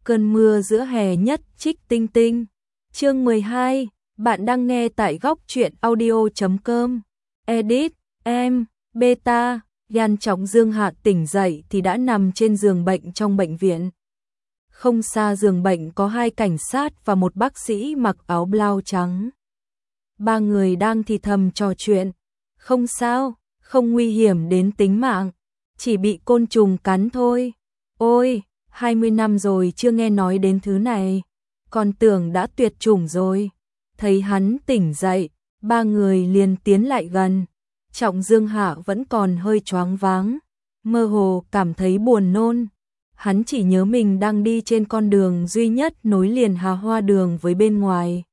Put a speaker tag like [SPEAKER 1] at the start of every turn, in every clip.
[SPEAKER 1] Cơn mưa giữa hè nhất trích tinh tinh. Chương 12, bạn đang nghe tại góc truyện audio.com. Edit, em, beta, Gan Trọng Dương Hạ tỉnh dậy thì đã nằm trên giường bệnh trong bệnh viện. Không xa giường bệnh có hai cảnh sát và một bác sĩ mặc áo blau trắng. Ba người đang thì thầm trò chuyện. Không sao, không nguy hiểm đến tính mạng, chỉ bị côn trùng cắn thôi. Ôi, 20 năm rồi chưa nghe nói đến thứ này, còn tưởng đã tuyệt chủng rồi. Thấy hắn tỉnh dậy, ba người liền tiến lại gần. Trọng Dương Hạ vẫn còn hơi choáng váng, mơ hồ cảm thấy buồn nôn. Hắn chỉ nhớ mình đang đi trên con đường duy nhất nối liền Hà Hoa đường với bên ngoài.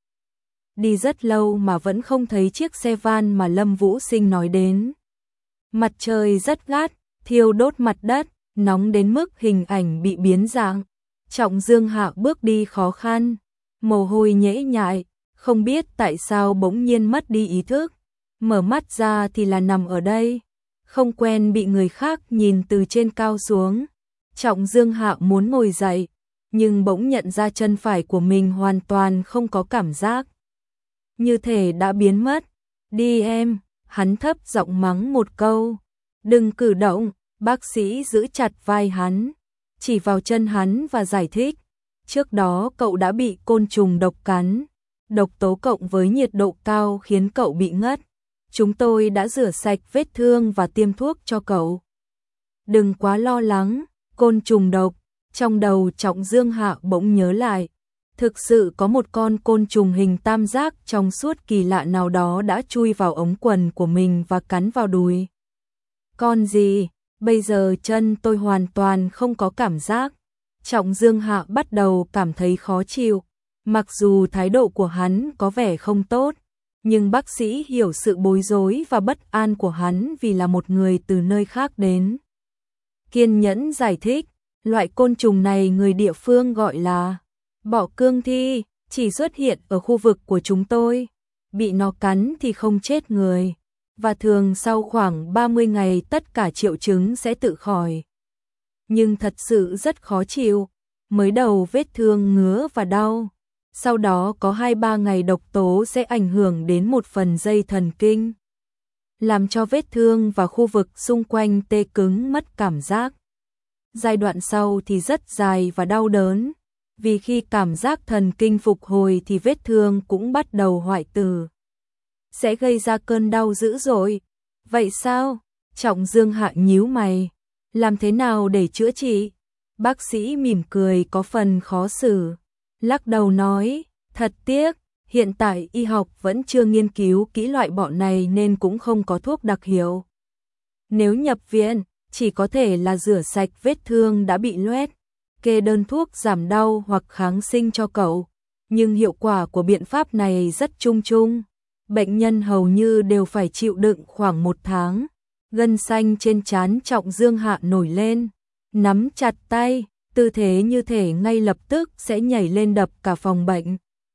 [SPEAKER 1] Đi rất lâu mà vẫn không thấy chiếc xe van mà Lâm Vũ Sinh nói đến. Mặt trời rất gắt, thiêu đốt mặt đất, nóng đến mức hình ảnh bị biến dạng. Trọng Dương Hạ bước đi khó khăn, mồ hôi nhễ nhại, không biết tại sao bỗng nhiên mất đi ý thức. Mở mắt ra thì là nằm ở đây, không quen bị người khác nhìn từ trên cao xuống. Trọng Dương Hạ muốn ngồi dậy, nhưng bỗng nhận ra chân phải của mình hoàn toàn không có cảm giác, như thể đã biến mất. Đi em, hắn thấp giọng mắng một câu. Đừng cử động, bác sĩ giữ chặt vai hắn, chỉ vào chân hắn và giải thích. Trước đó cậu đã bị côn trùng độc cắn, độc tố cộng với nhiệt độ cao khiến cậu bị ngất. Chúng tôi đã rửa sạch vết thương và tiêm thuốc cho cậu. Đừng quá lo lắng, côn trùng độc. Trong đầu Trọng Dương Hạ bỗng nhớ lại, thực sự có một con côn trùng hình tam giác trong suốt kỳ lạ nào đó đã chui vào ống quần của mình và cắn vào đùi. Con gì? Bây giờ chân tôi hoàn toàn không có cảm giác. Trọng Dương Hạ bắt đầu cảm thấy khó chịu. Mặc dù thái độ của hắn có vẻ không tốt, nhưng bác sĩ hiểu sự bối rối và bất an của hắn vì là một người từ nơi khác đến. Kiên nhẫn giải thích, loại côn trùng này người địa phương gọi là bọ cương thi, chỉ xuất hiện ở khu vực của chúng tôi. Bị nó cắn thì không chết người, và thường sau khoảng 30 ngày tất cả triệu chứng sẽ tự khỏi. Nhưng thật sự rất khó chịu, mới đầu vết thương ngứa và đau. Sau đó có 2-3 ngày độc tố sẽ ảnh hưởng đến một phần dây thần kinh, làm cho vết thương và khu vực xung quanh tê cứng mất cảm giác. Giai đoạn sau thì rất dài và đau đớn, vì khi cảm giác thần kinh phục hồi thì vết thương cũng bắt đầu hoại tử, sẽ gây ra cơn đau dữ dội. Vậy sao? Trọng Dương Hạ nhíu mày. Làm thế nào để chữa trị? Bác sĩ mỉm cười có phần khó xử, lắc đầu nói, thật tiếc, hiện tại y học vẫn chưa nghiên cứu kỹ loại bọ này nên cũng không có thuốc đặc hiệu. Nếu nhập viện, chỉ có thể là rửa sạch vết thương đã bị loét, kê đơn thuốc giảm đau hoặc kháng sinh cho cậu. Nhưng hiệu quả của biện pháp này rất chung chung. Bệnh nhân hầu như đều phải chịu đựng khoảng 1 tháng. Gân xanh trên trán Trọng Dương Hạ nổi lên, nắm chặt tay, tư thế như thể ngay lập tức sẽ nhảy lên đập cả phòng bệnh.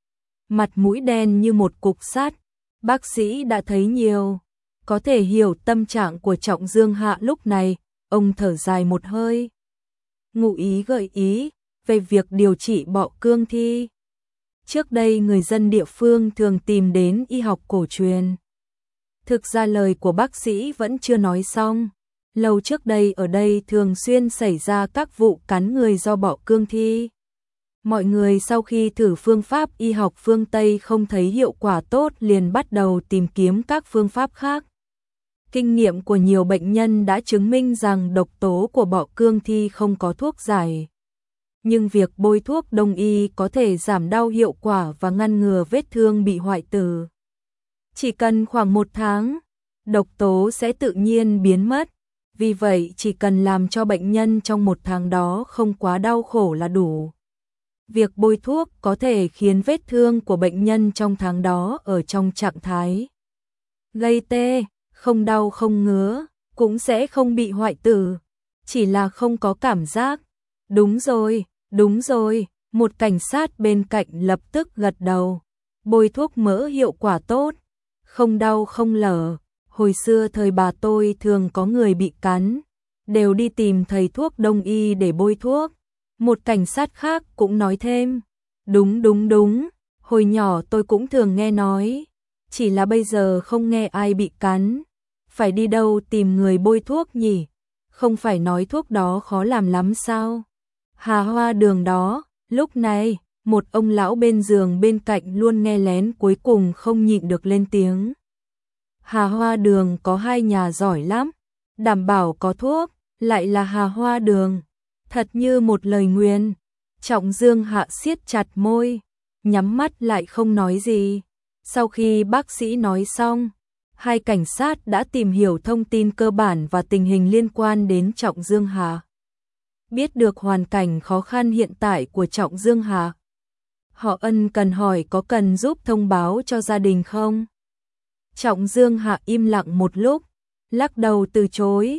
[SPEAKER 1] Mặt mũi đen như một cục sắt. Bác sĩ đã thấy nhiều, có thể hiểu tâm trạng của Trọng Dương Hạ lúc này. Ông thở dài một hơi. Ngụ ý gợi ý về việc điều trị bọ cương thi. Trước đây người dân địa phương thường tìm đến y học cổ truyền. Thực ra lời của bác sĩ vẫn chưa nói xong. Lâu trước đây ở đây thường xuyên xảy ra các vụ cắn người do bọ cương thi. Mọi người sau khi thử phương pháp y học phương Tây không thấy hiệu quả tốt liền bắt đầu tìm kiếm các phương pháp khác. Kinh nghiệm của nhiều bệnh nhân đã chứng minh rằng độc tố của bọ cương thi không có thuốc giải. Nhưng việc bôi thuốc đông y có thể giảm đau hiệu quả và ngăn ngừa vết thương bị hoại tử. Chỉ cần khoảng 1 tháng, độc tố sẽ tự nhiên biến mất. Vì vậy chỉ cần làm cho bệnh nhân trong 1 tháng đó không quá đau khổ là đủ. Việc bôi thuốc có thể khiến vết thương của bệnh nhân trong tháng đó ở trong trạng thái gây tê, không đau không ngứa, cũng sẽ không bị hoại tử, chỉ là không có cảm giác. Đúng rồi, một cảnh sát bên cạnh lập tức gật đầu. Bôi thuốc mỡ hiệu quả tốt, không đau không lở. Hồi xưa thời bà tôi thường có người bị cắn, đều đi tìm thầy thuốc đông y để bôi thuốc. Một cảnh sát khác cũng nói thêm. Đúng, hồi nhỏ tôi cũng thường nghe nói. Chỉ là bây giờ không nghe ai bị cắn. Phải đi đâu tìm người bôi thuốc nhỉ? Không phải nói thuốc đó khó làm lắm sao? Hà Hoa Đường đó, lúc này, một ông lão bên giường bên cạnh luôn nghe lén cuối cùng không nhịn được lên tiếng. Hà Hoa Đường có 2 nhà giỏi lắm, đảm bảo có thuốc, lại là Hà Hoa Đường. Thật như một lời nguyền. Trọng Dương Hạ siết chặt môi, nhắm mắt lại không nói gì. Sau khi bác sĩ nói xong, 2 cảnh sát đã tìm hiểu thông tin cơ bản và tình hình liên quan đến Trọng Dương Hạ. Biết được hoàn cảnh khó khăn hiện tại của Trọng Dương Hạ. Họ ân cần hỏi có cần giúp thông báo cho gia đình không? Trọng Dương Hạ im lặng một lúc, lắc đầu từ chối,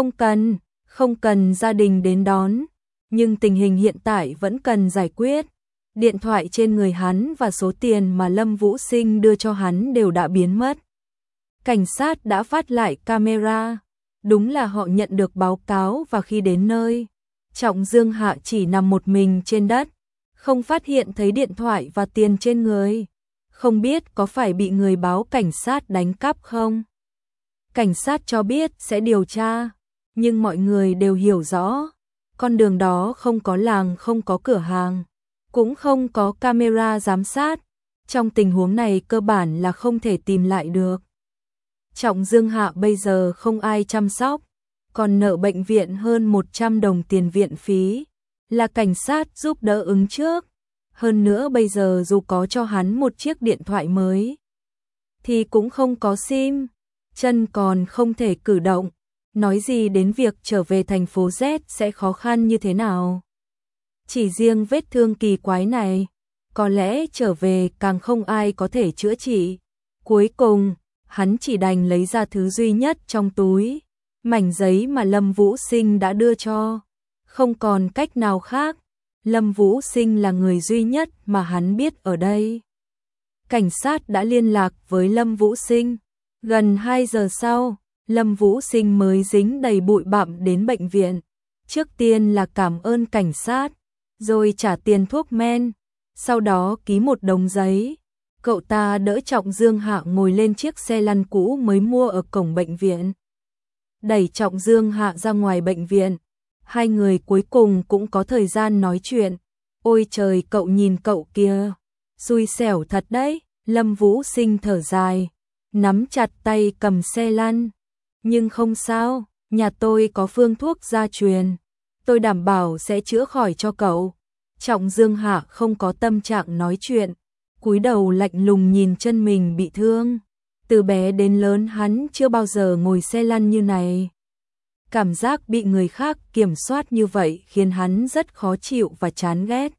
[SPEAKER 1] không cần gia đình đến đón, nhưng tình hình hiện tại vẫn cần giải quyết. Điện thoại trên người hắn và số tiền mà Lâm Vũ Sinh đưa cho hắn đều đã biến mất. Cảnh sát đã phát lại camera, đúng là họ nhận được báo cáo và khi đến nơi, Trọng Dương Hạ chỉ nằm một mình trên đất, không phát hiện thấy điện thoại và tiền trên người. Không biết có phải bị người báo cảnh sát đánh cắp không? Cảnh sát cho biết sẽ điều tra, nhưng mọi người đều hiểu rõ, con đường đó không có làng, không có cửa hàng, cũng không có camera giám sát. Trong tình huống này cơ bản là không thể tìm lại được. Trọng Dương Hạ bây giờ không ai chăm sóc, còn nợ bệnh viện hơn 100 đồng tiền viện phí, là cảnh sát giúp đỡ ứng trước. Hơn nữa bây giờ dù có cho hắn một chiếc điện thoại mới, thì cũng không có sim, chân còn không thể cử động, nói gì đến việc trở về thành phố Z sẽ khó khăn như thế nào. Chỉ riêng vết thương kỳ quái này, có lẽ trở về càng không ai có thể chữa trị. Cuối cùng, hắn chỉ đành lấy ra thứ duy nhất trong túi, mảnh giấy mà Lâm Vũ Sinh đã đưa cho. Không còn cách nào khác, Lâm Vũ Sinh là người duy nhất mà hắn biết ở đây. Cảnh sát đã liên lạc với Lâm Vũ Sinh. Gần 2 giờ sau, Lâm Vũ Sinh mới dính đầy bụi bặm đến bệnh viện. Trước tiên là cảm ơn cảnh sát, rồi trả tiền thuốc men, sau đó ký một đống giấy. Cậu ta đỡ Trọng Dương Hạ ngồi lên chiếc xe lăn cũ mới mua ở cổng bệnh viện, đẩy Trọng Dương Hạ ra ngoài bệnh viện. 2 người cuối cùng cũng có thời gian nói chuyện. Ôi trời, cậu nhìn cậu kia, xui xẻo thật đấy. Lâm Vũ Sinh thở dài, nắm chặt tay cầm xe lăn. Nhưng không sao, nhà tôi có phương thuốc gia truyền, tôi đảm bảo sẽ chữa khỏi cho cậu. Trọng Dương Hạ không có tâm trạng nói chuyện, cúi đầu lạnh lùng nhìn chân mình bị thương. Từ bé đến lớn hắn chưa bao giờ ngồi xe lăn như này. Cảm giác bị người khác kiểm soát như vậy khiến hắn rất khó chịu và chán ghét.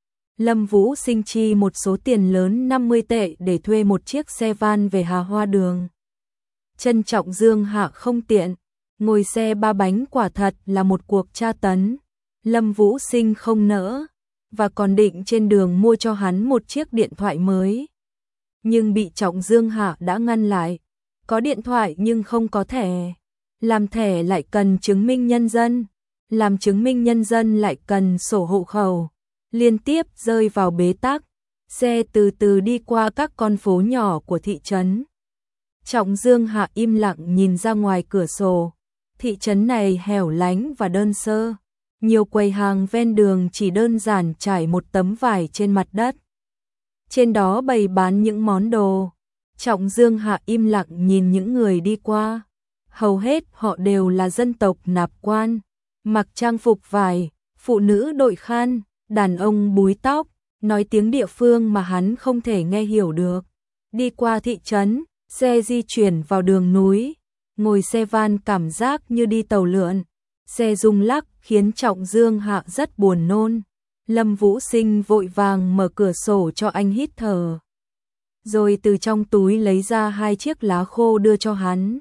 [SPEAKER 1] Lâm Vũ Sinh chi một số tiền lớn 50 tệ để thuê một chiếc xe van về Hà Hoa Đường. Chân Trọng Dương Hạ không tiện, ngồi xe 3 bánh quả thật là một cuộc tra tấn. Lâm Vũ Sinh không nỡ, và còn định trên đường mua cho hắn một chiếc điện thoại mới. Nhưng bị Trọng Dương Hạ đã ngăn lại. Có điện thoại nhưng không có thẻ. Làm thẻ lại cần chứng minh nhân dân, làm chứng minh nhân dân lại cần sổ hộ khẩu. Liên tiếp rơi vào bế tắc, xe từ từ đi qua các con phố nhỏ của thị trấn. Trọng Dương Hạ im lặng nhìn ra ngoài cửa sổ. Thị trấn này hẻo lánh và đơn sơ, nhiều quầy hàng ven đường chỉ đơn giản trải một tấm vải trên mặt đất. Trên đó bày bán những món đồ. Trọng Dương Hạ im lặng nhìn những người đi qua. Hầu hết họ đều là dân tộc nạp quan, mặc trang phục vải, phụ nữ đội khăn, đàn ông búi tóc, nói tiếng địa phương mà hắn không thể nghe hiểu được. Đi qua thị trấn, xe di chuyển vào đường núi, ngồi xe van cảm giác như đi tàu lượn. Xe rung lắc khiến Trọng Dương Hạ rất buồn nôn. Lâm Vũ Sinh vội vàng mở cửa sổ cho anh hít thở, rồi từ trong túi lấy ra 2 chiếc lá khô đưa cho hắn.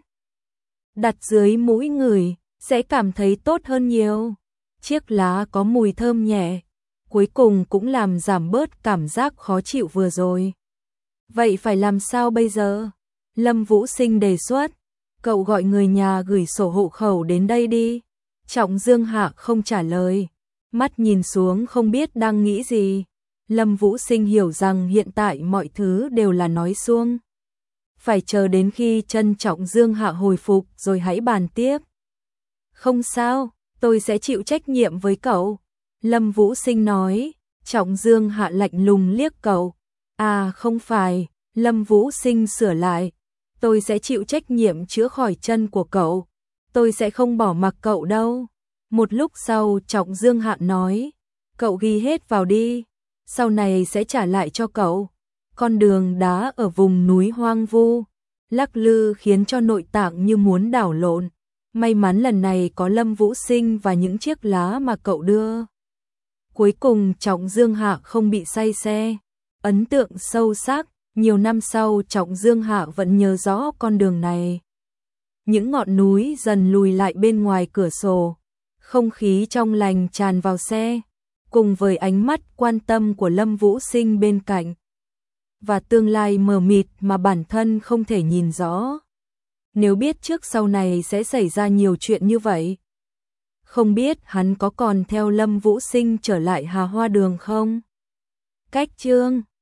[SPEAKER 1] Đặt dưới mũi ngửi, sẽ cảm thấy tốt hơn nhiều. Chiếc lá có mùi thơm nhẹ, cuối cùng cũng làm giảm bớt cảm giác khó chịu vừa rồi. Vậy phải làm sao bây giờ? Lâm Vũ Sinh đề xuất. Cậu gọi người nhà gửi sổ hộ khẩu đến đây đi. Trọng Dương Hạ không trả lời, mắt nhìn xuống không biết đang nghĩ gì. Lâm Vũ Sinh hiểu rằng hiện tại mọi thứ đều là nói suông. Phải chờ đến khi Trân Trọng Dương Hạ hồi phục rồi hãy bàn tiếp. Không sao, tôi sẽ chịu trách nhiệm với cậu. Lâm Vũ Sinh nói. Trọng Dương Hạ lạnh lùng liếc cậu. À không phải, Lâm Vũ Sinh sửa lại. Tôi sẽ chịu trách nhiệm chữa khỏi chân của cậu. Tôi sẽ không bỏ mặc cậu đâu. Một lúc sau Trọng Dương Hạ nói. Cậu ghi hết vào đi. Sau này sẽ trả lại cho cậu. Con đường đá ở vùng núi hoang vu, lắc lư khiến cho nội tạng như muốn đảo lộn. May mắn lần này có Lâm Vũ Sinh và những chiếc lá mà cậu đưa. Cuối cùng Trọng Dương Hạ không bị say xe. Ấn tượng sâu sắc, nhiều năm sau Trọng Dương Hạ vẫn nhớ rõ con đường này. Những ngọn núi dần lùi lại bên ngoài cửa sổ. Không khí trong lành tràn vào xe, cùng với ánh mắt quan tâm của Lâm Vũ Sinh bên cạnh. Và tương lai mờ mịt mà bản thân không thể nhìn rõ. Nếu biết trước sau này sẽ xảy ra nhiều chuyện như vậy. Không biết hắn có còn theo Lâm Vũ Sinh trở lại Hà Hoa Đường không? Cách chương